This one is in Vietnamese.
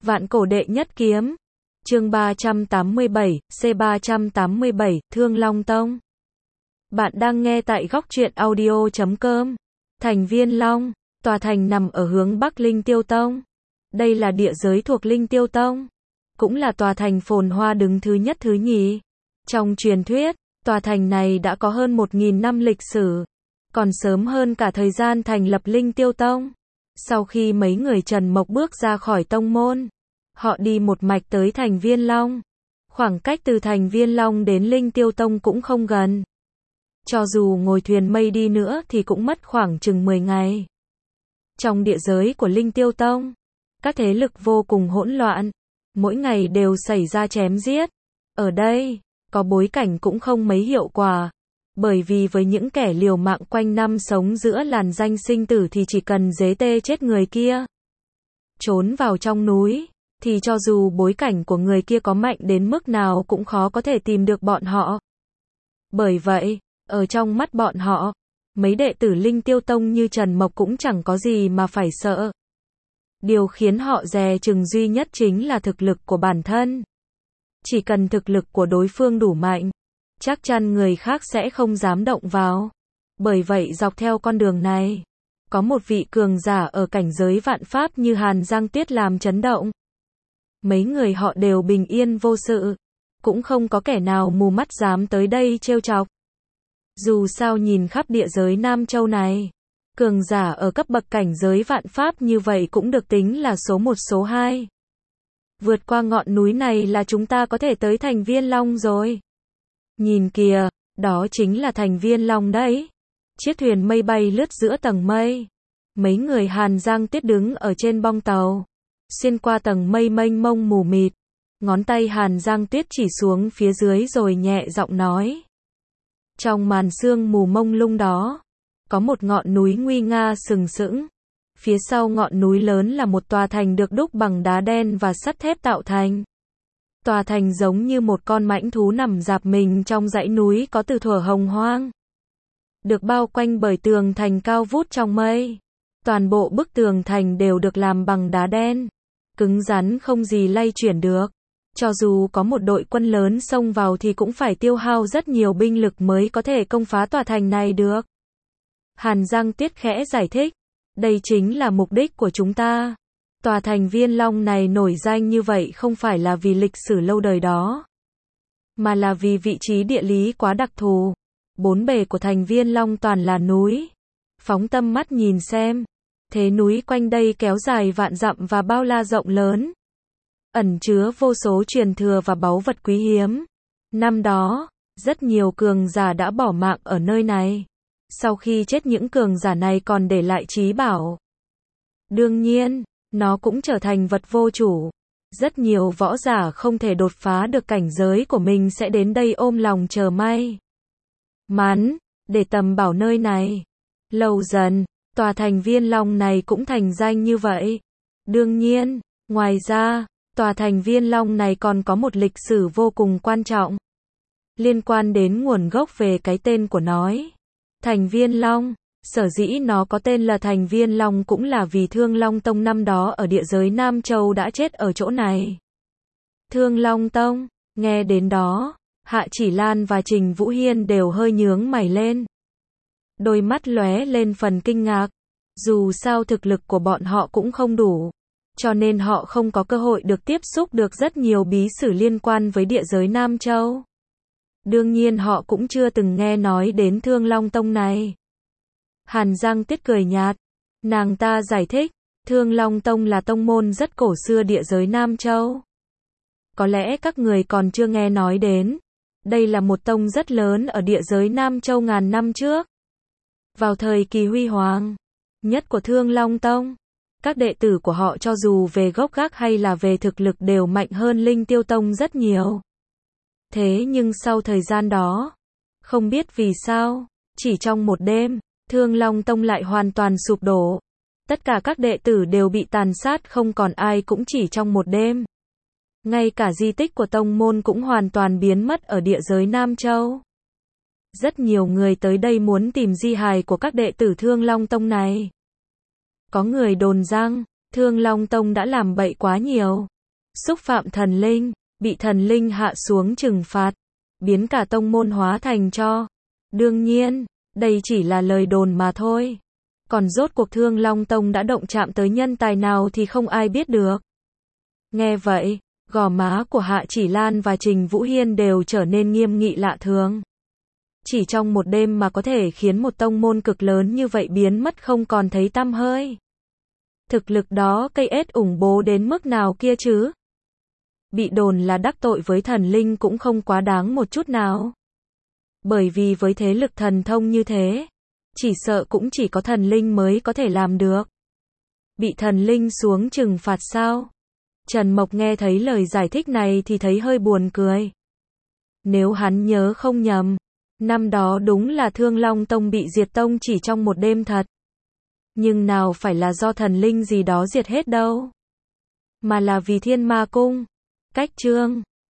Vạn cổ đệ nhất kiếm. Chương 387, C387, Thương Long Tông. Bạn đang nghe tại góc truyện audio.com. Thành Viên Long, tòa thành nằm ở hướng Bắc Linh Tiêu Tông. Đây là địa giới thuộc Linh Tiêu Tông, cũng là tòa thành phồn hoa đứng thứ nhất thứ nhì. Trong truyền thuyết, tòa thành này đã có hơn 1.000 năm lịch sử, còn sớm hơn cả thời gian thành lập Linh Tiêu Tông. Sau khi mấy người Trần Mộc bước ra khỏi tông môn, họ đi một mạch tới thành Viên Long. Khoảng cách từ thành Viên Long đến Linh Tiêu Tông cũng không gần. Cho dù ngồi thuyền mây đi nữa thì cũng mất khoảng chừng 10 ngày. Trong địa giới của Linh Tiêu Tông, các thế lực vô cùng hỗn loạn, mỗi ngày đều xảy ra chém giết. Ở đây, có bối cảnh cũng không mấy hiệu quả, bởi vì với những kẻ liều mạng quanh năm sống giữa làn danh sinh tử thì chỉ cần dế tê chết người kia, trốn vào trong núi, thì cho dù bối cảnh của người kia có mạnh đến mức nào cũng khó có thể tìm được bọn họ. Bởi vậy, ở trong mắt bọn họ, mấy đệ tử Linh Tiêu Tông như Trần Mộc cũng chẳng có gì mà phải sợ. Điều khiến họ dè chừng duy nhất chính là thực lực của bản thân. Chỉ cần thực lực của đối phương đủ mạnh, chắc chắn người khác sẽ không dám động vào. Bởi vậy dọc theo con đường này, có một vị cường giả ở cảnh giới vạn pháp như Hàn Giang Tuyết làm chấn động. Mấy người họ đều bình yên vô sự, cũng không có kẻ nào mù mắt dám tới đây trêu chọc. Dù sao nhìn khắp địa giới Nam Châu này, cường giả ở cấp bậc cảnh giới vạn pháp như vậy cũng được tính là số 1 số 2. Vượt qua ngọn núi này là chúng ta có thể tới thành Viên Long rồi. Nhìn kìa, đó chính là thành Viên Long đấy. Chiếc thuyền mây bay lướt giữa tầng mây. Mấy người Hàn Giang Tuyết đứng ở trên bong tàu, xuyên qua tầng mây mênh mông mù mịt. Ngón tay Hàn Giang Tuyết chỉ xuống phía dưới rồi nhẹ giọng nói. Trong màn sương mù mông lung đó, có một ngọn núi nguy nga sừng sững. Phía sau ngọn núi lớn là một tòa thành được đúc bằng đá đen và sắt thép tạo thành. Tòa thành giống như một con mãnh thú nằm rạp mình trong dãy núi có từ thuở hồng hoang. Được bao quanh bởi tường thành cao vút trong mây. Toàn bộ bức tường thành đều được làm bằng đá đen, cứng rắn không gì lay chuyển được. Cho dù có một đội quân lớn xông vào thì cũng phải tiêu hao rất nhiều binh lực mới có thể công phá tòa thành này được. Hàn Giang Tuyết khẽ giải thích. Đây chính là mục đích của chúng ta. Tòa thành Viên Long này nổi danh như vậy không phải là vì lịch sử lâu đời đó, mà là vì vị trí địa lý quá đặc thù. Bốn bề của thành Viên Long toàn là núi. Phóng tâm mắt nhìn xem, thế núi quanh đây kéo dài vạn dặm và bao la rộng lớn, ẩn chứa vô số truyền thừa và báu vật quý hiếm. Năm đó, rất nhiều cường giả đã bỏ mạng ở nơi này. Sau khi chết những cường giả này còn để lại trí bảo. Đương nhiên, nó cũng trở thành vật vô chủ. Rất nhiều võ giả không thể đột phá được cảnh giới của mình sẽ đến đây ôm lòng chờ may mắn để tầm bảo nơi này. Lâu dần, tòa thành Viên Long này cũng thành danh như vậy. Đương nhiên, ngoài ra, tòa thành Viên Long này còn có một lịch sử vô cùng quan trọng, liên quan đến nguồn gốc về cái tên của nó. Thành Viên Long, sở dĩ nó có tên là thành Viên Long cũng là vì Thương Long Tông năm đó ở địa giới Nam Châu đã chết ở chỗ này. Thương Long Tông, nghe đến đó, Hạ Chỉ Lan và Trình Vũ Hiên đều hơi nhướng mày lên. Đôi mắt lóe lên phần kinh ngạc. Dù sao thực lực của bọn họ cũng không đủ, cho nên họ không có cơ hội được tiếp xúc được rất nhiều bí sử liên quan với địa giới Nam Châu. Đương nhiên họ cũng chưa từng nghe nói đến Thương Long Tông này. Hàn Giang Tuyết cười nhạt. Nàng ta giải thích, Thương Long Tông là tông môn rất cổ xưa địa giới Nam Châu. Có lẽ các người còn chưa nghe nói đến. Đây là một tông rất lớn ở địa giới Nam Châu ngàn năm trước. Vào thời kỳ huy hoàng nhất của Thương Long Tông, các đệ tử của họ cho dù về gốc gác hay là về thực lực đều mạnh hơn Linh Tiêu Tông rất nhiều. Thế nhưng sau thời gian đó, không biết vì sao, chỉ trong một đêm, Thương Long Tông lại hoàn toàn sụp đổ. Tất cả các đệ tử đều bị tàn sát không còn ai cũng chỉ trong một đêm. Ngay cả di tích của tông môn cũng hoàn toàn biến mất ở địa giới Nam Châu. Rất nhiều người tới đây muốn tìm di hài của các đệ tử Thương Long Tông này. Có người đồn rằng, Thương Long Tông đã làm bậy quá nhiều, xúc phạm thần linh, bị thần linh hạ xuống trừng phạt, biến cả tông môn hóa thành tro. Đương nhiên, đây chỉ là lời đồn mà thôi. Còn rốt cuộc Thương Long Tông đã động chạm tới nhân tài nào thì không ai biết được. Nghe vậy, gò má của Hạ Chỉ Lan và Trình Vũ Hiên đều trở nên nghiêm nghị lạ thường. Chỉ trong một đêm mà có thể khiến một tông môn cực lớn như vậy biến mất không còn thấy tăm hơi. Thực lực đó cây ết ủng bố đến mức nào kia chứ? Bị đồn là đắc tội với thần linh cũng không quá đáng một chút nào. Bởi vì với thế lực thần thông như thế, chỉ sợ cũng chỉ có thần linh mới có thể làm được. Bị thần linh xuống trừng phạt sao? Trần Mộc nghe thấy lời giải thích này thì thấy hơi buồn cười. Nếu hắn nhớ không nhầm, năm đó đúng là Thương Long Tông bị diệt tông chỉ trong một đêm thật. Nhưng nào phải là do thần linh gì đó diệt hết đâu. Mà là vì Thiên Ma Cung. Cách chương